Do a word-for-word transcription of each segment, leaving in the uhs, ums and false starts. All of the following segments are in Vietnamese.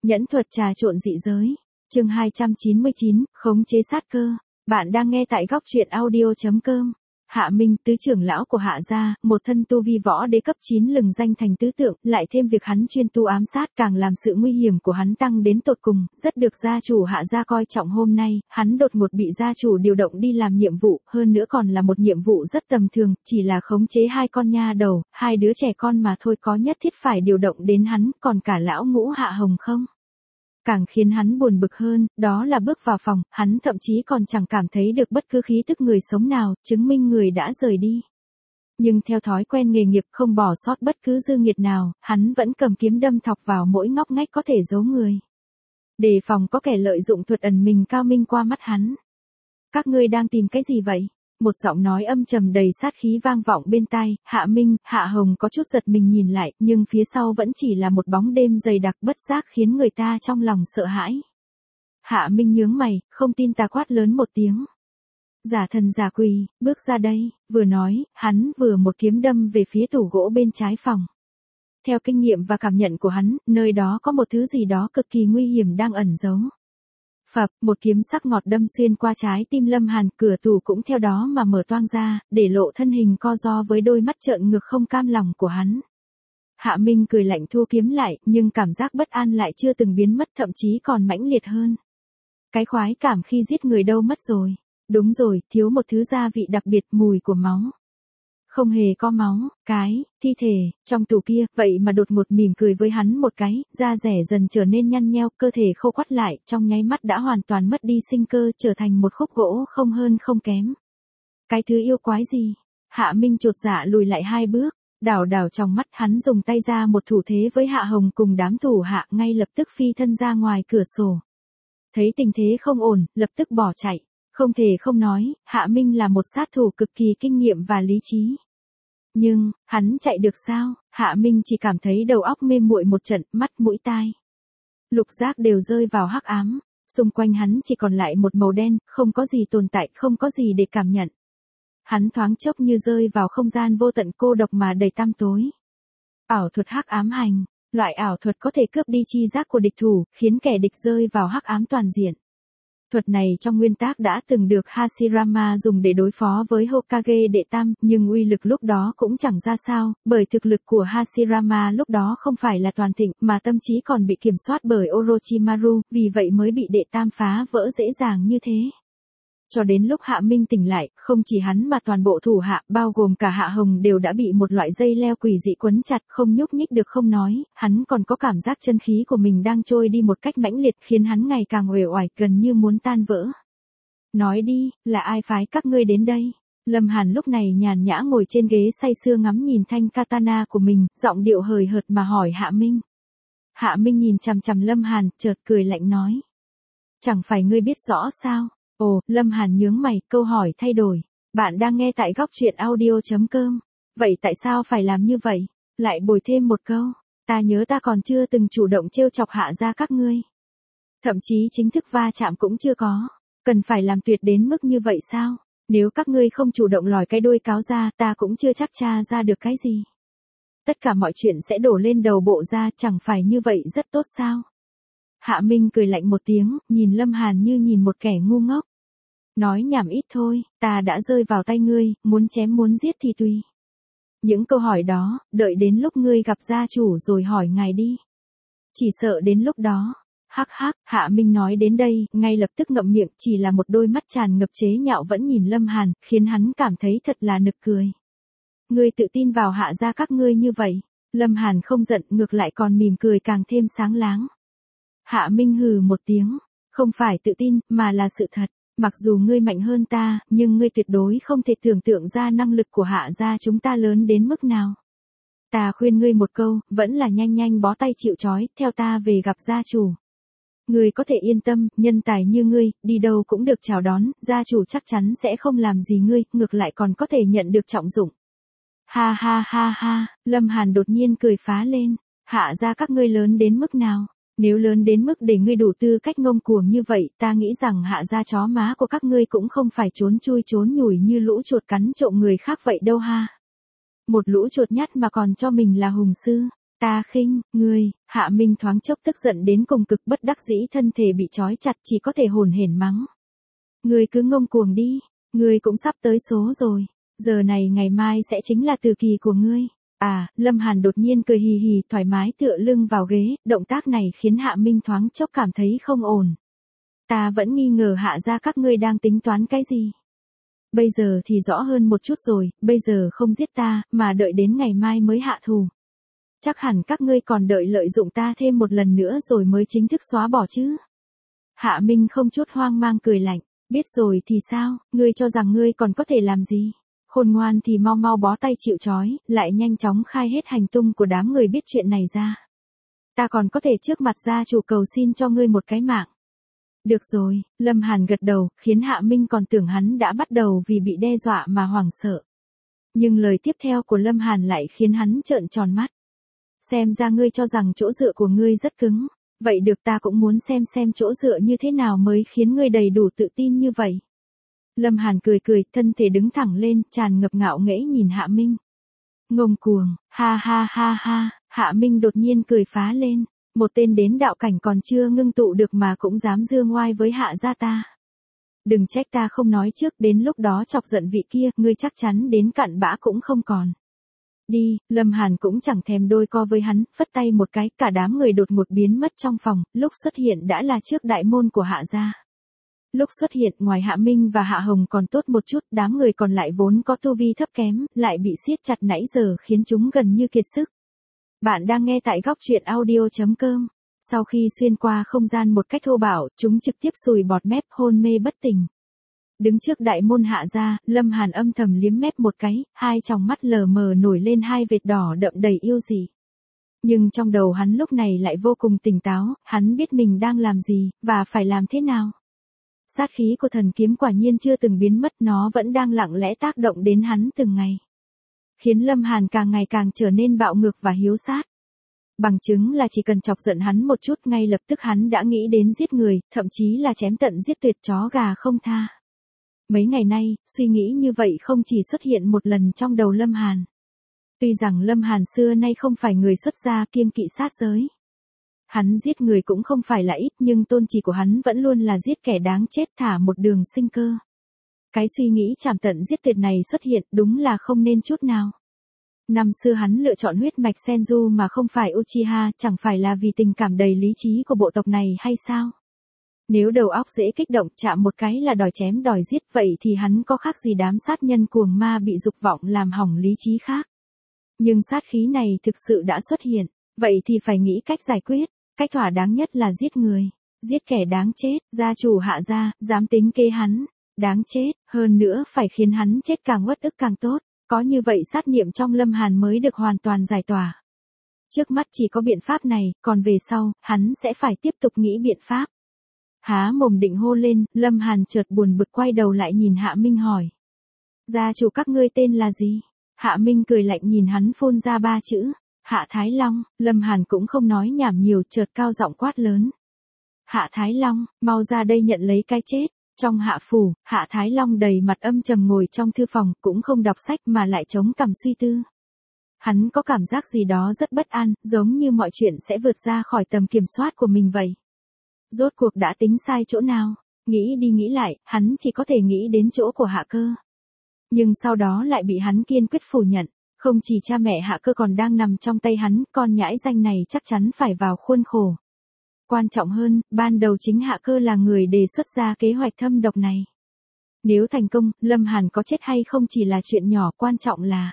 Nhẫn thuật trà trộn dị giới. Chương hai trăm chín mươi chín, khống chế sát cơ. Bạn đang nghe tại góc truyện audio chấm com. Hạ Minh, tứ trưởng lão của Hạ gia, một thân tu vi võ đế cấp chín lừng danh thành tứ tượng, lại thêm việc hắn chuyên tu ám sát càng làm sự nguy hiểm của hắn tăng đến tột cùng, rất được gia chủ Hạ gia coi trọng. Hôm nay, hắn đột ngột bị gia chủ điều động đi làm nhiệm vụ, hơn nữa còn là một nhiệm vụ rất tầm thường, chỉ là khống chế hai con nha đầu, hai đứa trẻ con mà thôi, có nhất thiết phải điều động đến hắn, còn cả lão ngũ Hạ Hồng không? Càng khiến hắn buồn bực hơn, đó là bước vào phòng, hắn thậm chí còn chẳng cảm thấy được bất cứ khí tức người sống nào, chứng minh người đã rời đi. Nhưng theo thói quen nghề nghiệp không bỏ sót bất cứ dư nghiệt nào, hắn vẫn cầm kiếm đâm thọc vào mỗi ngóc ngách có thể giấu người. Đề phòng có kẻ lợi dụng thuật ẩn mình cao minh qua mắt hắn. Các ngươi đang tìm cái gì vậy? Một giọng nói âm trầm đầy sát khí vang vọng bên tai. Hạ Minh, Hạ Hồng có chút giật mình nhìn lại, nhưng phía sau vẫn chỉ là một bóng đêm dày đặc bất giác khiến người ta trong lòng sợ hãi. Hạ Minh nhướng mày, không tin tà quát lớn một tiếng. Giả thần giả quỷ, bước ra đây. Vừa nói, hắn vừa một kiếm đâm về phía tủ gỗ bên trái phòng. Theo kinh nghiệm và cảm nhận của hắn, nơi đó có một thứ gì đó cực kỳ nguy hiểm đang ẩn giấu. Phập, một kiếm sắc ngọt đâm xuyên qua trái tim Lâm Hàn, cửa tủ cũng theo đó mà mở toang ra, để lộ thân hình co ro với đôi mắt trợn ngược không cam lòng của hắn. Hạ Minh cười lạnh thu kiếm lại, nhưng cảm giác bất an lại chưa từng biến mất, thậm chí còn mãnh liệt hơn. Cái khoái cảm khi giết người đâu mất rồi? Đúng rồi, thiếu một thứ gia vị đặc biệt, mùi của máu. Không hề có máu, cái, thi thể, trong tủ kia, vậy mà đột ngột mỉm cười với hắn một cái, da rẻ dần trở nên nhăn nheo, cơ thể khô quắt lại, trong nháy mắt đã hoàn toàn mất đi sinh cơ, trở thành một khúc gỗ không hơn không kém. Cái thứ yêu quái gì? Hạ Minh chột dạ lùi lại hai bước, đảo đảo trong mắt hắn dùng tay ra một thủ thế với Hạ Hồng cùng đám thủ hạ, ngay lập tức phi thân ra ngoài cửa sổ. Thấy tình thế không ổn, lập tức bỏ chạy. Không thể không nói, Hạ Minh là một sát thủ cực kỳ kinh nghiệm và lý trí. Nhưng, hắn chạy được sao? Hạ Minh chỉ cảm thấy đầu óc mê muội một trận, mắt mũi tai. Lục giác đều rơi vào hắc ám, xung quanh hắn chỉ còn lại một màu đen, không có gì tồn tại, không có gì để cảm nhận. Hắn thoáng chốc như rơi vào không gian vô tận cô độc mà đầy tăm tối. Ảo thuật hắc ám hành, loại ảo thuật có thể cướp đi chi giác của địch thủ, khiến kẻ địch rơi vào hắc ám toàn diện. Thuật này trong nguyên tác đã từng được Hashirama dùng để đối phó với Hokage đệ tam, nhưng uy lực lúc đó cũng chẳng ra sao, bởi thực lực của Hashirama lúc đó không phải là toàn thịnh, mà tâm trí còn bị kiểm soát bởi Orochimaru, vì vậy mới bị đệ tam phá vỡ dễ dàng như thế. Cho đến lúc Hạ Minh tỉnh lại, không chỉ hắn mà toàn bộ thủ hạ, bao gồm cả Hạ Hồng đều đã bị một loại dây leo quỷ dị quấn chặt, không nhúc nhích được không nói, hắn còn có cảm giác chân khí của mình đang trôi đi một cách mãnh liệt, khiến hắn ngày càng uể oải, gần như muốn tan vỡ. Nói đi, là ai phái các ngươi đến đây? Lâm Hàn lúc này nhàn nhã ngồi trên ghế say sưa ngắm nhìn thanh katana của mình, giọng điệu hời hợt mà hỏi Hạ Minh. Hạ Minh nhìn chằm chằm Lâm Hàn, chợt cười lạnh nói. Chẳng phải ngươi biết rõ sao? Ồ, Lâm Hàn nhướng mày, câu hỏi thay đổi. Bạn đang nghe tại góc truyện audio chấm com. Vậy tại sao phải làm như vậy? Lại bồi thêm một câu. Ta nhớ ta còn chưa từng chủ động trêu chọc Hạ gia các ngươi. Thậm chí chính thức va chạm cũng chưa có. Cần phải làm tuyệt đến mức như vậy sao? Nếu các ngươi không chủ động lòi cái đuôi cáo ra, ta cũng chưa chắc tra ra được cái gì. Tất cả mọi chuyện sẽ đổ lên đầu bộ ra, chẳng phải như vậy rất tốt sao? Hạ Minh cười lạnh một tiếng, nhìn Lâm Hàn như nhìn một kẻ ngu ngốc. Nói nhảm ít thôi, ta đã rơi vào tay ngươi, muốn chém muốn giết thì tùy. Những câu hỏi đó, đợi đến lúc ngươi gặp gia chủ rồi hỏi ngài đi. Chỉ sợ đến lúc đó. Hắc hắc, Hạ Minh nói đến đây, ngay lập tức ngậm miệng, chỉ là một đôi mắt tràn ngập chế nhạo vẫn nhìn Lâm Hàn, khiến hắn cảm thấy thật là nực cười. Ngươi tự tin vào Hạ gia các ngươi như vậy. Lâm Hàn không giận, ngược lại còn mỉm cười càng thêm sáng láng. Hạ Minh hừ một tiếng, không phải tự tin, mà là sự thật. Mặc dù ngươi mạnh hơn ta, nhưng ngươi tuyệt đối không thể tưởng tượng ra năng lực của Hạ gia chúng ta lớn đến mức nào. Ta khuyên ngươi một câu, vẫn là nhanh nhanh bó tay chịu trói, theo ta về gặp gia chủ. Ngươi có thể yên tâm, nhân tài như ngươi, đi đâu cũng được chào đón, gia chủ chắc chắn sẽ không làm gì ngươi, ngược lại còn có thể nhận được trọng dụng. Ha ha ha ha, Lâm Hàn đột nhiên cười phá lên, Hạ gia các ngươi lớn đến mức nào? Nếu lớn đến mức để ngươi đủ tư cách ngông cuồng như vậy, ta nghĩ rằng Hạ gia chó má của các ngươi cũng không phải trốn chui trốn nhủi như lũ chuột cắn trộm người khác vậy đâu ha. Một lũ chuột nhắt mà còn cho mình là hùng sư. Ta khinh, ngươi, Hạ Minh thoáng chốc tức giận đến cùng cực, bất đắc dĩ thân thể bị trói chặt chỉ có thể hồn hển mắng. Ngươi cứ ngông cuồng đi, ngươi cũng sắp tới số rồi, giờ này ngày mai sẽ chính là từ kỳ của ngươi. À, Lâm Hàn đột nhiên cười hì hì thoải mái tựa lưng vào ghế, động tác này khiến Hạ Minh thoáng chốc cảm thấy không ổn. Ta vẫn nghi ngờ Hạ gia các ngươi đang tính toán cái gì. Bây giờ thì rõ hơn một chút rồi, bây giờ không giết ta, mà đợi đến ngày mai mới hạ thù. Chắc hẳn các ngươi còn đợi lợi dụng ta thêm một lần nữa rồi mới chính thức xóa bỏ chứ. Hạ Minh không chút hoang mang cười lạnh, biết rồi thì sao, ngươi cho rằng ngươi còn có thể làm gì. Khôn ngoan thì mau mau bó tay chịu trói, lại nhanh chóng khai hết hành tung của đám người biết chuyện này ra. Ta còn có thể trước mặt gia chủ cầu xin cho ngươi một cái mạng. Được rồi, Lâm Hàn gật đầu, khiến Hạ Minh còn tưởng hắn đã bắt đầu vì bị đe dọa mà hoảng sợ. Nhưng lời tiếp theo của Lâm Hàn lại khiến hắn trợn tròn mắt. Xem ra ngươi cho rằng chỗ dựa của ngươi rất cứng, vậy được, ta cũng muốn xem xem chỗ dựa như thế nào mới khiến ngươi đầy đủ tự tin như vậy. Lâm Hàn cười cười, thân thể đứng thẳng lên, tràn ngập ngạo nghễ nhìn Hạ Minh. Ngông cuồng, ha ha ha ha, Hạ Minh đột nhiên cười phá lên. Một tên đến đạo cảnh còn chưa ngưng tụ được mà cũng dám dương ngoai với Hạ gia ta. Đừng trách ta không nói trước, đến lúc đó chọc giận vị kia, ngươi chắc chắn đến cặn bã cũng không còn. Đi, Lâm Hàn cũng chẳng thèm đôi co với hắn, phất tay một cái, cả đám người đột ngột biến mất trong phòng, lúc xuất hiện đã là trước đại môn của Hạ gia. Lúc xuất hiện, ngoài Hạ Minh và Hạ Hồng còn tốt một chút, đám người còn lại vốn có tu vi thấp kém, lại bị siết chặt nãy giờ khiến chúng gần như kiệt sức. Bạn đang nghe tại góc truyện audio chấm com. Sau khi xuyên qua không gian một cách thô bạo, chúng trực tiếp sùi bọt mép, hôn mê bất tỉnh. Đứng trước đại môn Hạ gia, Lâm Hàn âm thầm liếm mép một cái, hai tròng mắt lờ mờ nổi lên hai vệt đỏ đậm đầy yêu dị. Nhưng trong đầu hắn lúc này lại vô cùng tỉnh táo, hắn biết mình đang làm gì, và phải làm thế nào. Sát khí của thần kiếm quả nhiên chưa từng biến mất, nó vẫn đang lặng lẽ tác động đến hắn từng ngày. Khiến Lâm Hàn càng ngày càng trở nên bạo ngược và hiếu sát. Bằng chứng là chỉ cần chọc giận hắn một chút, ngay lập tức hắn đã nghĩ đến giết người, thậm chí là chém tận giết tuyệt, chó gà không tha. Mấy ngày nay, suy nghĩ như vậy không chỉ xuất hiện một lần trong đầu Lâm Hàn. Tuy rằng Lâm Hàn xưa nay không phải người xuất gia kiêng kỵ sát giới. Hắn giết người cũng không phải là ít, nhưng tôn chỉ của hắn vẫn luôn là giết kẻ đáng chết, thả một đường sinh cơ. Cái suy nghĩ chảm tận giết tuyệt này xuất hiện đúng là không nên chút nào. Năm xưa hắn lựa chọn huyết mạch Senju mà không phải Uchiha, chẳng phải là vì tình cảm đầy lý trí của bộ tộc này hay sao? Nếu đầu óc dễ kích động, chạm một cái là đòi chém đòi giết, vậy thì hắn có khác gì đám sát nhân cuồng ma bị dục vọng làm hỏng lý trí khác. Nhưng sát khí này thực sự đã xuất hiện, vậy thì phải nghĩ cách giải quyết, cách thỏa đáng nhất là giết người, giết kẻ đáng chết, gia chủ Hạ gia, dám tính kế hắn, đáng chết, hơn nữa phải khiến hắn chết càng uất ức càng tốt, có như vậy sát niệm trong Lâm Hàn mới được hoàn toàn giải tỏa. Trước mắt chỉ có biện pháp này, còn về sau, hắn sẽ phải tiếp tục nghĩ biện pháp. Há mồm định hô lên, Lâm Hàn chợt buồn bực quay đầu lại nhìn Hạ Minh hỏi. Gia chủ các ngươi tên là gì? Hạ Minh cười lạnh nhìn hắn phun ra ba chữ. Hạ Thái Long. Lâm Hàn cũng không nói nhảm nhiều, chợt cao giọng quát lớn. Hạ Thái Long, mau ra đây nhận lấy cái chết. Trong hạ phủ, Hạ Thái Long đầy mặt âm trầm ngồi trong thư phòng, cũng không đọc sách mà lại chống cằm suy tư. Hắn có cảm giác gì đó rất bất an, giống như mọi chuyện sẽ vượt ra khỏi tầm kiểm soát của mình vậy. Rốt cuộc đã tính sai chỗ nào? Nghĩ đi nghĩ lại, hắn chỉ có thể nghĩ đến chỗ của Hạ Cơ. Nhưng sau đó lại bị hắn kiên quyết phủ nhận. Không chỉ cha mẹ Hạ Cơ còn đang nằm trong tay hắn, con nhãi danh này chắc chắn phải vào khuôn khổ. Quan trọng hơn, ban đầu chính Hạ Cơ là người đề xuất ra kế hoạch thâm độc này. Nếu thành công, Lâm Hàn có chết hay không chỉ là chuyện nhỏ, quan trọng là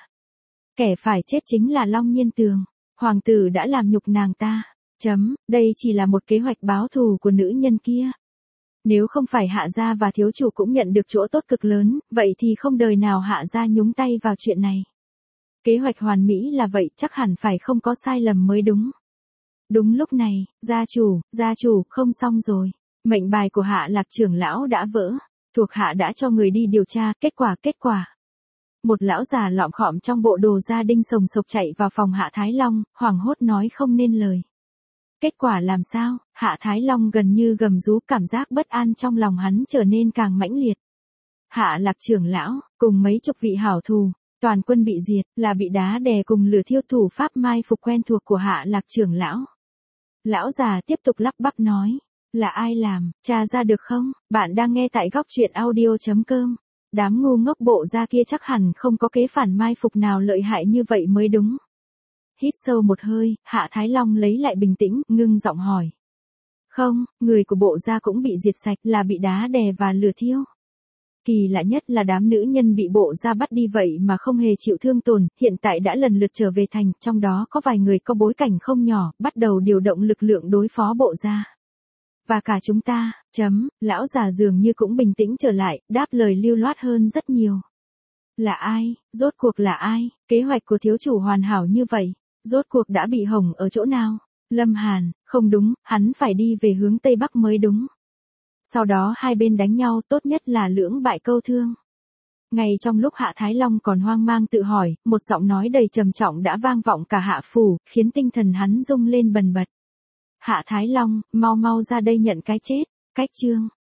kẻ phải chết chính là Long Nhiên Tường. Hoàng tử đã làm nhục nàng ta. Chấm, đây chỉ là một kế hoạch báo thù của nữ nhân kia. Nếu không phải Hạ gia và thiếu chủ cũng nhận được chỗ tốt cực lớn, vậy thì không đời nào Hạ gia nhúng tay vào chuyện này. Kế hoạch hoàn mỹ là vậy, chắc hẳn phải không có sai lầm mới đúng. Đúng lúc này, gia chủ, gia chủ, không xong rồi. Mệnh bài của Hạ Lạc trưởng lão đã vỡ. Thuộc hạ đã cho người đi điều tra, kết quả, kết quả. Một lão già lọm khọm trong bộ đồ gia đinh sồng sộc chạy vào phòng Hạ Thái Long, hoảng hốt nói không nên lời. Kết quả làm sao? Hạ Thái Long gần như gầm rú, cảm giác bất an trong lòng hắn trở nên càng mãnh liệt. Hạ Lạc trưởng lão, cùng mấy chục vị hảo thù, Toàn quân bị diệt, là bị đá đè cùng lửa thiêu thủ pháp mai phục quen thuộc của Hạ Lạc trưởng lão. Lão già tiếp tục lắp bắp nói, là ai làm, tra ra được không? Bạn đang nghe tại góc truyện audio.com. Đám ngu ngốc bộ ra kia chắc hẳn không có kế phản mai phục nào lợi hại như vậy mới đúng. Hít sâu một hơi, Hạ Thái Long lấy lại bình tĩnh, ngưng giọng hỏi. Không, người của bộ gia cũng bị diệt sạch, là bị đá đè và lửa thiêu. Kỳ lạ nhất là đám nữ nhân bị bộ gia bắt đi vậy mà không hề chịu thương tổn, hiện tại đã lần lượt trở về thành, trong đó có vài người có bối cảnh không nhỏ, bắt đầu điều động lực lượng đối phó bộ gia. Và cả chúng ta, chấm, lão già dường như cũng bình tĩnh trở lại, đáp lời lưu loát hơn rất nhiều. Là ai, rốt cuộc là ai, kế hoạch của thiếu chủ hoàn hảo như vậy, rốt cuộc đã bị hỏng ở chỗ nào? Lâm Hàn, không đúng, hắn phải đi về hướng Tây Bắc mới đúng. Sau đó hai bên đánh nhau, tốt nhất là lưỡng bại câu thương. Ngay trong lúc Hạ Thái Long còn hoang mang tự hỏi, một giọng nói đầy trầm trọng đã vang vọng cả Hạ phủ, khiến tinh thần hắn rung lên bần bật. Hạ Thái Long, mau mau ra đây nhận cái chết. Cách chương